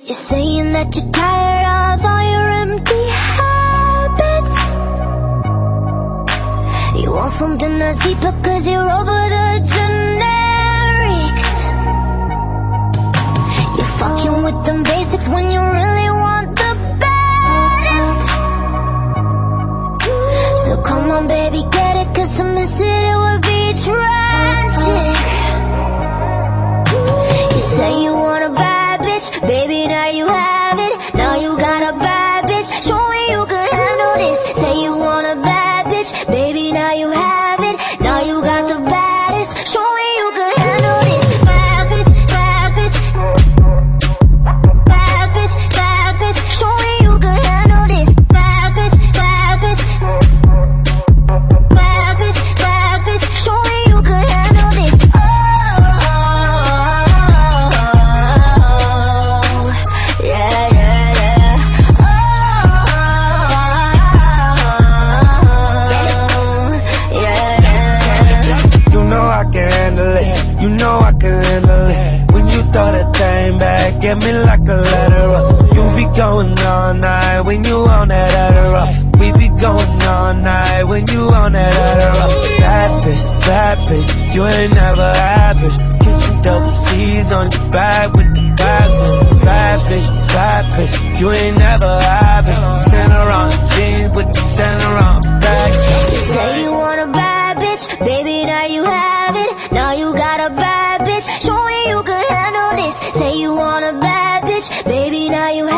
You're saying that you're tired of all your empty habits. You want something that's deeper cause you're over the generics. You're fucking with them basics when you really want the baddest. So come on baby, get it, cause to miss it would be tragic. You say you want a bad bitch, baby now you have it. Now you got a bad bitch, show me you can handle this. Say you want a bad bitch, baby now you have it. Now you got the baddest, show me you can handle this. Bad bitch, bad bitch, bad bitch, bad bitch, show me you can handle this. Bad bitch, bad bitch, bad bitch, bad bitch, show me you can handle this. You know I can handle it. When you throw that thing back, get me like a letter. You be going all night when you on that Adderall. We be going all night when you on that Adderall. Bad bitch, you ain't never happen. Kissing double C's on your back with the vibes. Bad bitch, you ain't never happen. Center on jeans with the center on back. You say you want a bad bitch, baby now you have it. Now you got a bad bitch, show me you can handle this. Say you want a bad bitch, baby now you have it.